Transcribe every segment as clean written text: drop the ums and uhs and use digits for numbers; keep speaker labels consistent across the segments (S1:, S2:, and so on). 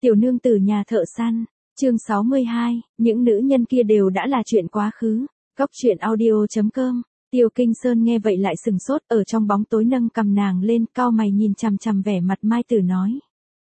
S1: Tiểu nương tử nhà thợ săn, chương 62, những nữ nhân kia đều đã là chuyện quá khứ. Góc truyện audio.com. Tiêu Kinh Sơn nghe vậy lại sừng sốt, ở trong bóng tối nâng cầm nàng lên, cau mày nhìn chằm chằm vẻ mặt Mai Tử nói.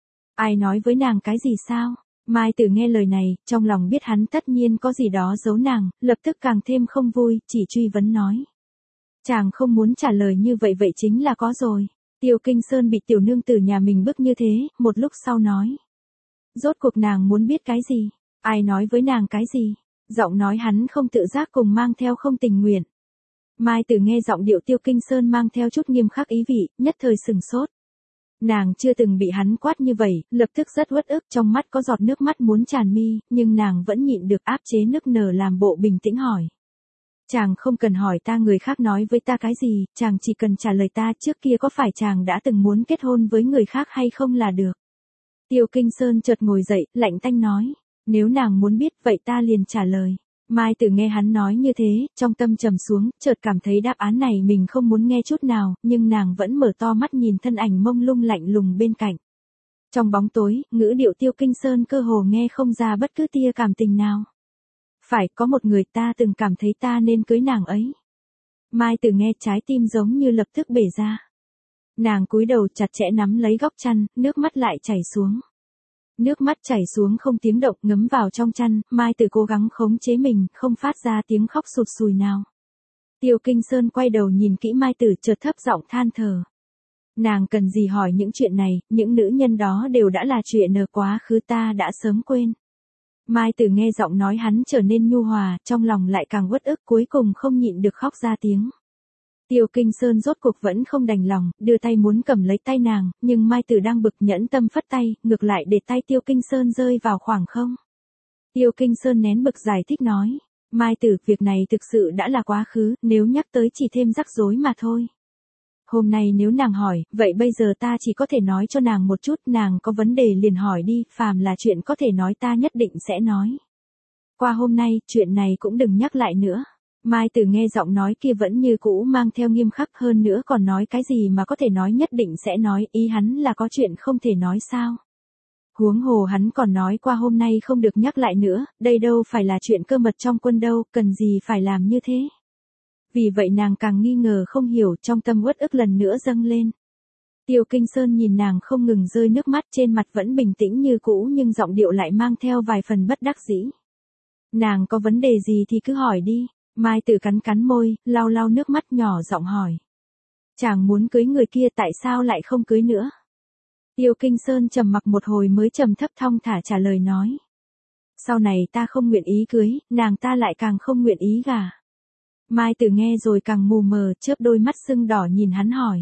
S1: Ai nói với nàng cái gì sao? Mai Tử nghe lời này, trong lòng biết hắn tất nhiên có gì đó giấu nàng, lập tức càng thêm không vui, chỉ truy vấn nói. Chàng không muốn trả lời như vậy vậy chính là có rồi. Tiêu Kinh Sơn bị tiểu nương tử nhà mình bức như thế, một lúc sau nói. Rốt cuộc nàng muốn biết cái gì? Ai nói với nàng cái gì? Giọng nói hắn không tự giác cùng mang theo không tình nguyện. Mai Tử nghe giọng điệu Tiêu Kinh Sơn mang theo chút nghiêm khắc ý vị, nhất thời sừng sốt. Nàng chưa từng bị hắn quát như vậy, lập tức rất uất ức, trong mắt có giọt nước mắt muốn tràn mi, nhưng nàng vẫn nhịn được áp chế nức nở làm bộ bình tĩnh hỏi. Chàng không cần hỏi ta người khác nói với ta cái gì, chàng chỉ cần trả lời ta trước kia có phải chàng đã từng muốn kết hôn với người khác hay không là được. Tiêu Kinh Sơn chợt ngồi dậy, lạnh tanh nói, nếu nàng muốn biết vậy ta liền trả lời. Mai Tử nghe hắn nói như thế, trong tâm trầm xuống, chợt cảm thấy đáp án này mình không muốn nghe chút nào, nhưng nàng vẫn mở to mắt nhìn thân ảnh mông lung lạnh lùng bên cạnh. Trong bóng tối, ngữ điệu Tiêu Kinh Sơn cơ hồ nghe không ra bất cứ tia cảm tình nào. Phải, có một người ta từng cảm thấy ta nên cưới nàng ấy. Mai Tử nghe trái tim giống như lập tức bể ra. Nàng cúi đầu chặt chẽ nắm lấy góc chăn, nước mắt lại chảy xuống. Nước mắt chảy xuống không tiếng động ngấm vào trong chăn, Mai Tử cố gắng khống chế mình, không phát ra tiếng khóc sụt sùi nào. Tiêu Kinh Sơn quay đầu nhìn kỹ Mai Tử chợt thấp giọng than thở. Nàng cần gì hỏi những chuyện này, những nữ nhân đó đều đã là chuyện ở quá khứ ta đã sớm quên. Mai Tử nghe giọng nói hắn trở nên nhu hòa, trong lòng lại càng uất ức cuối cùng không nhịn được khóc ra tiếng. Tiêu Kinh Sơn rốt cuộc vẫn không đành lòng, đưa tay muốn cầm lấy tay nàng, nhưng Mai Tử đang bực nhẫn tâm phất tay, ngược lại để tay Tiêu Kinh Sơn rơi vào khoảng không. Tiêu Kinh Sơn nén bực giải thích nói, Mai Tử, việc này thực sự đã là quá khứ, nếu nhắc tới chỉ thêm rắc rối mà thôi. Hôm nay nếu nàng hỏi, vậy bây giờ ta chỉ có thể nói cho nàng một chút, nàng có vấn đề liền hỏi đi, phàm là chuyện có thể nói ta nhất định sẽ nói. Qua hôm nay, chuyện này cũng đừng nhắc lại nữa. Mai Tử nghe giọng nói kia vẫn như cũ mang theo nghiêm khắc, hơn nữa còn nói cái gì mà có thể nói nhất định sẽ nói, ý hắn là có chuyện không thể nói sao. Huống hồ hắn còn nói qua hôm nay không được nhắc lại nữa, đây đâu phải là chuyện cơ mật trong quân đâu, cần gì phải làm như thế. Vì vậy nàng càng nghi ngờ không hiểu, trong tâm uất ức lần nữa dâng lên. Tiêu Kinh Sơn nhìn nàng không ngừng rơi nước mắt, trên mặt vẫn bình tĩnh như cũ nhưng giọng điệu lại mang theo vài phần bất đắc dĩ. Nàng có vấn đề gì thì cứ hỏi đi. Mai Tử cắn cắn môi, lau lau nước mắt nhỏ giọng hỏi. Chàng muốn cưới người kia tại sao lại không cưới nữa? Tiêu Kinh Sơn trầm mặc một hồi mới trầm thấp thong thả trả lời nói. Sau này ta không nguyện ý cưới, nàng ta lại càng không nguyện ý gả. Mai Tử nghe rồi càng mù mờ, chớp đôi mắt sưng đỏ nhìn hắn hỏi.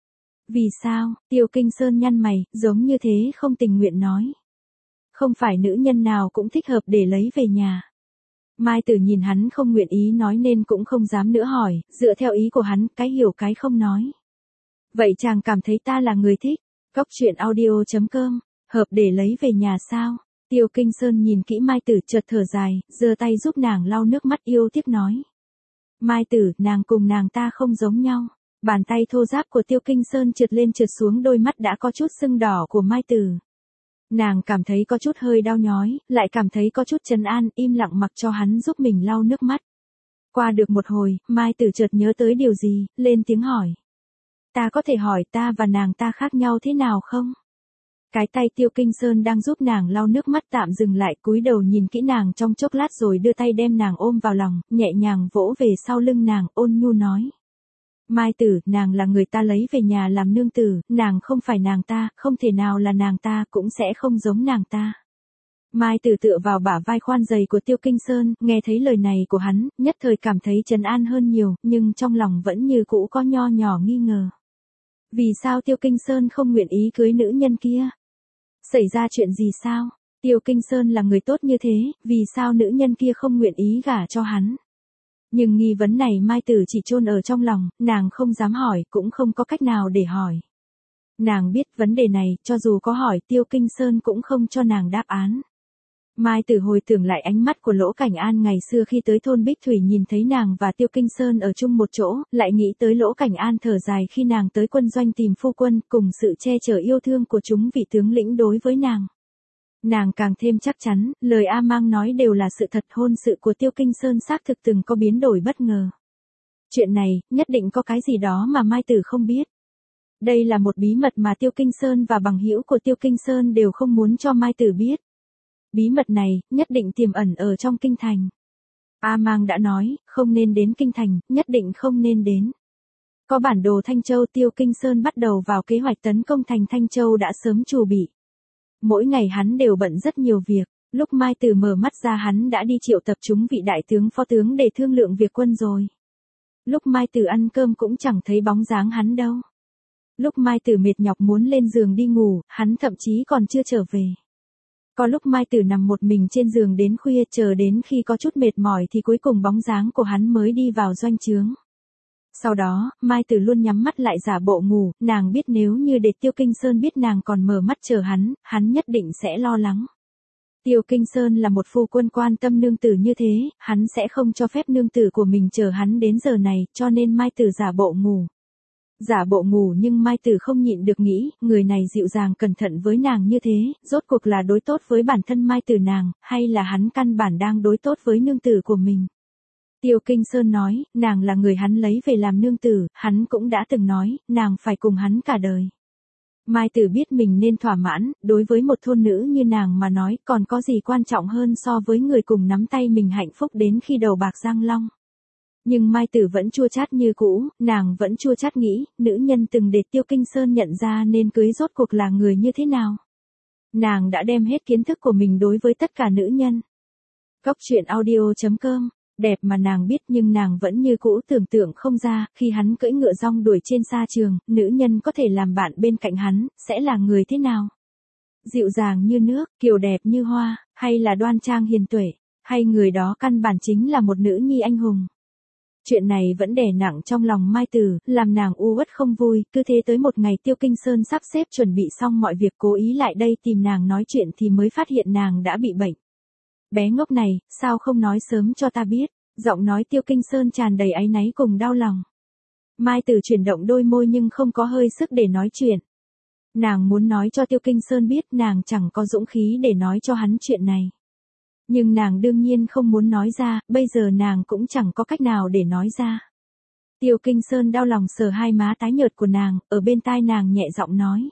S1: Vì sao? Tiêu Kinh Sơn nhăn mày, giống như thế không tình nguyện nói. Không phải nữ nhân nào cũng thích hợp để lấy về nhà. Mai Tử nhìn hắn không nguyện ý nói nên cũng không dám nữa hỏi, dựa theo ý của hắn, cái hiểu cái không nói. Vậy chàng cảm thấy ta là người thích, góc truyện audio.com, hợp để lấy về nhà sao? Tiêu Kinh Sơn nhìn kỹ Mai Tử chợt thở dài, giơ tay giúp nàng lau nước mắt yêu tiếc nói. Mai Tử, nàng cùng nàng ta không giống nhau. Bàn tay thô ráp của Tiêu Kinh Sơn trượt lên trượt xuống đôi mắt đã có chút sưng đỏ của Mai Tử. Nàng cảm thấy có chút hơi đau nhói, lại cảm thấy có chút trấn an, im lặng mặc cho hắn giúp mình lau nước mắt. Qua được một hồi, Mai Tử chợt nhớ tới điều gì, lên tiếng hỏi. Ta có thể hỏi ta và nàng ta khác nhau thế nào không? Cái tay Tiêu Kinh Sơn đang giúp nàng lau nước mắt tạm dừng lại, cúi đầu nhìn kỹ nàng trong chốc lát rồi đưa tay đem nàng ôm vào lòng, nhẹ nhàng vỗ về sau lưng nàng, ôn nhu nói. Mai Tử, nàng là người ta lấy về nhà làm nương tử, nàng không phải nàng ta, không thể nào là nàng ta, cũng sẽ không giống nàng ta. Mai Tử tựa vào bả vai khoan dày của Tiêu Kinh Sơn, nghe thấy lời này của hắn, nhất thời cảm thấy trấn an hơn nhiều, nhưng trong lòng vẫn như cũ có nho nhỏ nghi ngờ. Vì sao Tiêu Kinh Sơn không nguyện ý cưới nữ nhân kia? Xảy ra chuyện gì sao? Tiêu Kinh Sơn là người tốt như thế, vì sao nữ nhân kia không nguyện ý gả cho hắn? Nhưng nghi vấn này Mai Tử chỉ chôn ở trong lòng, nàng không dám hỏi, cũng không có cách nào để hỏi. Nàng biết vấn đề này, cho dù có hỏi, Tiêu Kinh Sơn cũng không cho nàng đáp án. Mai Tử hồi tưởng lại ánh mắt của Lỗ Cảnh An ngày xưa khi tới thôn Bích Thủy nhìn thấy nàng và Tiêu Kinh Sơn ở chung một chỗ, lại nghĩ tới Lỗ Cảnh An thở dài khi nàng tới quân doanh tìm phu quân, cùng sự che chở yêu thương của chúng vị tướng lĩnh đối với nàng. Nàng càng thêm chắc chắn, lời A Mang nói đều là sự thật, hôn sự của Tiêu Kinh Sơn xác thực từng có biến đổi bất ngờ. Chuyện này, nhất định có cái gì đó mà Mai Tử không biết. Đây là một bí mật mà Tiêu Kinh Sơn và bằng hữu của Tiêu Kinh Sơn đều không muốn cho Mai Tử biết. Bí mật này, nhất định tiềm ẩn ở trong kinh thành. A Mang đã nói, không nên đến kinh thành, nhất định không nên đến. Có bản đồ Thanh Châu, Tiêu Kinh Sơn bắt đầu vào kế hoạch tấn công thành Thanh Châu đã sớm chuẩn bị. Mỗi ngày hắn đều bận rất nhiều việc, lúc Mai Tử mở mắt ra hắn đã đi triệu tập chúng vị đại tướng phó tướng để thương lượng việc quân rồi. Lúc Mai Tử ăn cơm cũng chẳng thấy bóng dáng hắn đâu. Lúc Mai Tử mệt nhọc muốn lên giường đi ngủ, hắn thậm chí còn chưa trở về. Có lúc Mai Tử nằm một mình trên giường đến khuya, chờ đến khi có chút mệt mỏi thì cuối cùng bóng dáng của hắn mới đi vào doanh trướng. Sau đó, Mai Tử luôn nhắm mắt lại giả bộ ngủ, nàng biết nếu như để Tiêu Kinh Sơn biết nàng còn mở mắt chờ hắn nhất định sẽ lo lắng. Tiêu Kinh Sơn là một phu quân quan tâm nương tử như thế, hắn sẽ không cho phép nương tử của mình chờ hắn đến giờ này, cho nên Mai Tử giả bộ ngủ. Giả bộ ngủ nhưng Mai Tử không nhịn được nghĩ, người này dịu dàng cẩn thận với nàng như thế, rốt cuộc là đối tốt với bản thân Mai Tử nàng, hay là hắn căn bản đang đối tốt với nương tử của mình. Tiêu Kinh Sơn nói, nàng là người hắn lấy về làm nương tử, hắn cũng đã từng nói, nàng phải cùng hắn cả đời. Mai Tử biết mình nên thỏa mãn, đối với một thôn nữ như nàng mà nói còn có gì quan trọng hơn so với người cùng nắm tay mình hạnh phúc đến khi đầu bạc răng long. Nhưng Mai Tử vẫn chua chát như cũ, nàng vẫn chua chát nghĩ, nữ nhân từng để Tiêu Kinh Sơn nhận ra nên cưới rốt cuộc là người như thế nào. Nàng đã đem hết kiến thức của mình đối với tất cả nữ nhân. Góc truyện audio.com, đẹp mà nàng biết nhưng nàng vẫn như cũ tưởng tượng không ra, khi hắn cưỡi ngựa rong đuổi trên sa trường, nữ nhân có thể làm bạn bên cạnh hắn, sẽ là người thế nào? Dịu dàng như nước, kiều đẹp như hoa, hay là đoan trang hiền tuệ, hay người đó căn bản chính là một nữ nhi anh hùng? Chuyện này vẫn đè nặng trong lòng Mai Tử, làm nàng u uất không vui, cứ thế tới một ngày Tiêu Kinh Sơn sắp xếp chuẩn bị xong mọi việc cố ý lại đây tìm nàng nói chuyện thì mới phát hiện nàng đã bị bệnh. Bé ngốc này, sao không nói sớm cho ta biết, giọng nói Tiêu Kinh Sơn tràn đầy áy náy cùng đau lòng. Mai Tử chuyển động đôi môi nhưng không có hơi sức để nói chuyện. Nàng muốn nói cho Tiêu Kinh Sơn biết nàng chẳng có dũng khí để nói cho hắn chuyện này. Nhưng nàng đương nhiên không muốn nói ra, bây giờ nàng cũng chẳng có cách nào để nói ra. Tiêu Kinh Sơn đau lòng sờ hai má tái nhợt của nàng, ở bên tai nàng nhẹ giọng nói.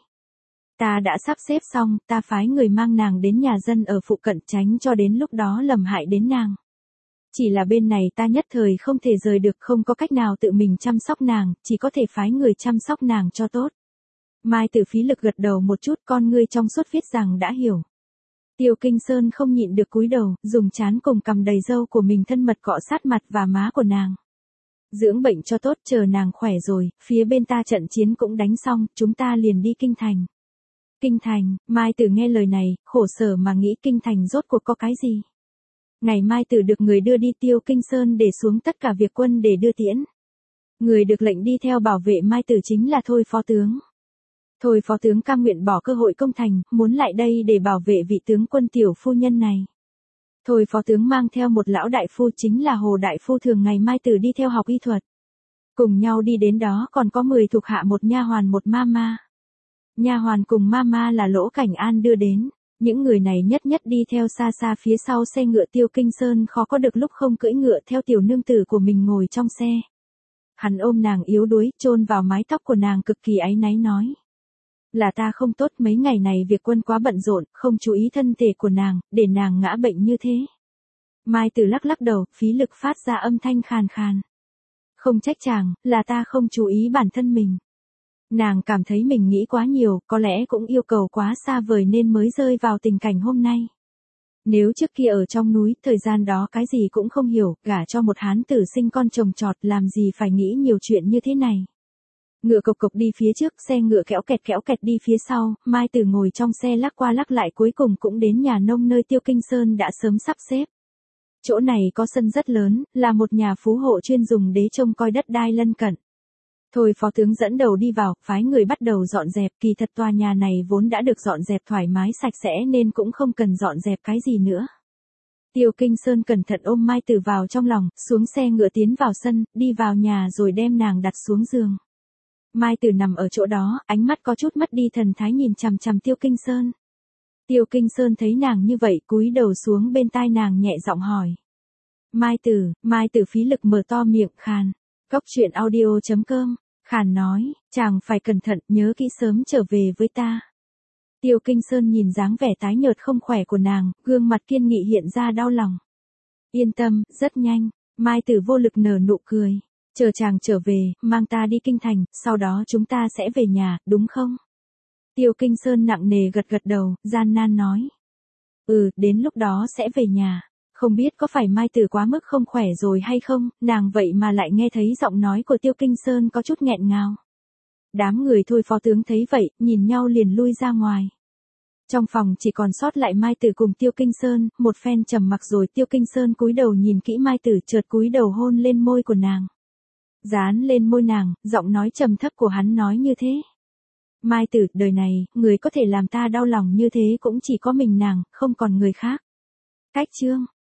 S1: Ta đã sắp xếp xong, ta phái người mang nàng đến nhà dân ở phụ cận tránh cho đến lúc đó lầm hại đến nàng. Chỉ là bên này ta nhất thời không thể rời được, không có cách nào tự mình chăm sóc nàng, chỉ có thể phái người chăm sóc nàng cho tốt. Mai Tử phí lực gật đầu một chút, con ngươi trong suốt viết rằng đã hiểu. Tiêu Kinh Sơn không nhịn được cúi đầu, dùng trán cùng cằm đầy râu của mình thân mật cọ sát mặt và má của nàng. Dưỡng bệnh cho tốt, chờ nàng khỏe rồi, phía bên ta trận chiến cũng đánh xong, chúng ta liền đi kinh thành. Kinh thành, Mai Tử nghe lời này, khổ sở mà nghĩ kinh thành rốt cuộc có cái gì. Ngày Mai Tử được người đưa đi Tiêu Kinh Sơn để xuống tất cả việc quân để đưa tiễn. Người được lệnh đi theo bảo vệ Mai Tử chính là Thôi phó tướng. Thôi phó tướng cam nguyện bỏ cơ hội công thành, muốn lại đây để bảo vệ vị tướng quân tiểu phu nhân này. Thôi phó tướng mang theo một lão đại phu chính là Hồ đại phu thường ngày Mai Tử đi theo học y thuật. Cùng nhau đi đến đó còn có 10 thuộc hạ, một nha hoàn một mama. Nha hoàn cùng mama là Lỗ Cảnh An đưa đến. Những người này nhất nhất đi theo xa xa phía sau xe ngựa. Tiêu Kinh Sơn khó có được lúc không cưỡi ngựa theo tiểu nương tử của mình ngồi trong xe. Hắn ôm nàng yếu đuối, chôn vào mái tóc của nàng cực kỳ áy náy nói. Là ta không tốt, mấy ngày này việc quân quá bận rộn, không chú ý thân thể của nàng, để nàng ngã bệnh như thế. Mai Tử lắc lắc đầu, phí lực phát ra âm thanh khàn khàn. Không trách chàng, là ta không chú ý bản thân mình. Nàng cảm thấy mình nghĩ quá nhiều, có lẽ cũng yêu cầu quá xa vời nên mới rơi vào tình cảnh hôm nay. Nếu trước kia ở trong núi, thời gian đó cái gì cũng không hiểu, gả cho một hán tử sinh con trồng trọt, làm gì phải nghĩ nhiều chuyện như thế này. Ngựa cộc cộc đi phía trước, xe ngựa kéo kẹt đi phía sau, Mai Tử ngồi trong xe lắc qua lắc lại cuối cùng cũng đến nhà nông nơi Tiêu Kinh Sơn đã sớm sắp xếp. Chỗ này có sân rất lớn, là một nhà phú hộ chuyên dùng để trông coi đất đai lân cận. Thôi phó tướng dẫn đầu đi vào, phái người bắt đầu dọn dẹp, kỳ thật tòa nhà này vốn đã được dọn dẹp thoải mái sạch sẽ nên cũng không cần dọn dẹp cái gì nữa. Tiêu Kinh Sơn cẩn thận ôm Mai Tử vào trong lòng, xuống xe ngựa tiến vào sân, đi vào nhà rồi đem nàng đặt xuống giường. Mai Tử nằm ở chỗ đó, ánh mắt có chút mất đi thần thái nhìn chằm chằm Tiêu Kinh Sơn. Tiêu Kinh Sơn thấy nàng như vậy cúi đầu xuống bên tai nàng nhẹ giọng hỏi. Mai Tử phí lực mở to miệng khàn. Cốc truyện audio.com, khàn nói, chàng phải cẩn thận nhớ kỹ sớm trở về với ta. Tiêu Kinh Sơn nhìn dáng vẻ tái nhợt không khỏe của nàng, gương mặt kiên nghị hiện ra đau lòng. Yên tâm, rất nhanh, Mai Tử vô lực nở nụ cười. Chờ chàng trở về, mang ta đi kinh thành, sau đó chúng ta sẽ về nhà, đúng không? Tiêu Kinh Sơn nặng nề gật gật đầu, gian nan nói. Đến lúc đó sẽ về nhà. Không biết có phải Mai Tử quá mức không khỏe rồi hay không, nàng vậy mà lại nghe thấy giọng nói của Tiêu Kinh Sơn có chút nghẹn ngào. Đám người Thôi phó tướng thấy vậy, nhìn nhau liền lui ra ngoài. Trong phòng chỉ còn sót lại Mai Tử cùng Tiêu Kinh Sơn, một phen trầm mặc rồi Tiêu Kinh Sơn cúi đầu nhìn kỹ Mai Tử, chợt cúi đầu hôn lên môi của nàng. Dán lên môi nàng, giọng nói trầm thấp của hắn nói như thế. Mai Tử, đời này, người có thể làm ta đau lòng như thế cũng chỉ có mình nàng, không còn người khác. Cách chương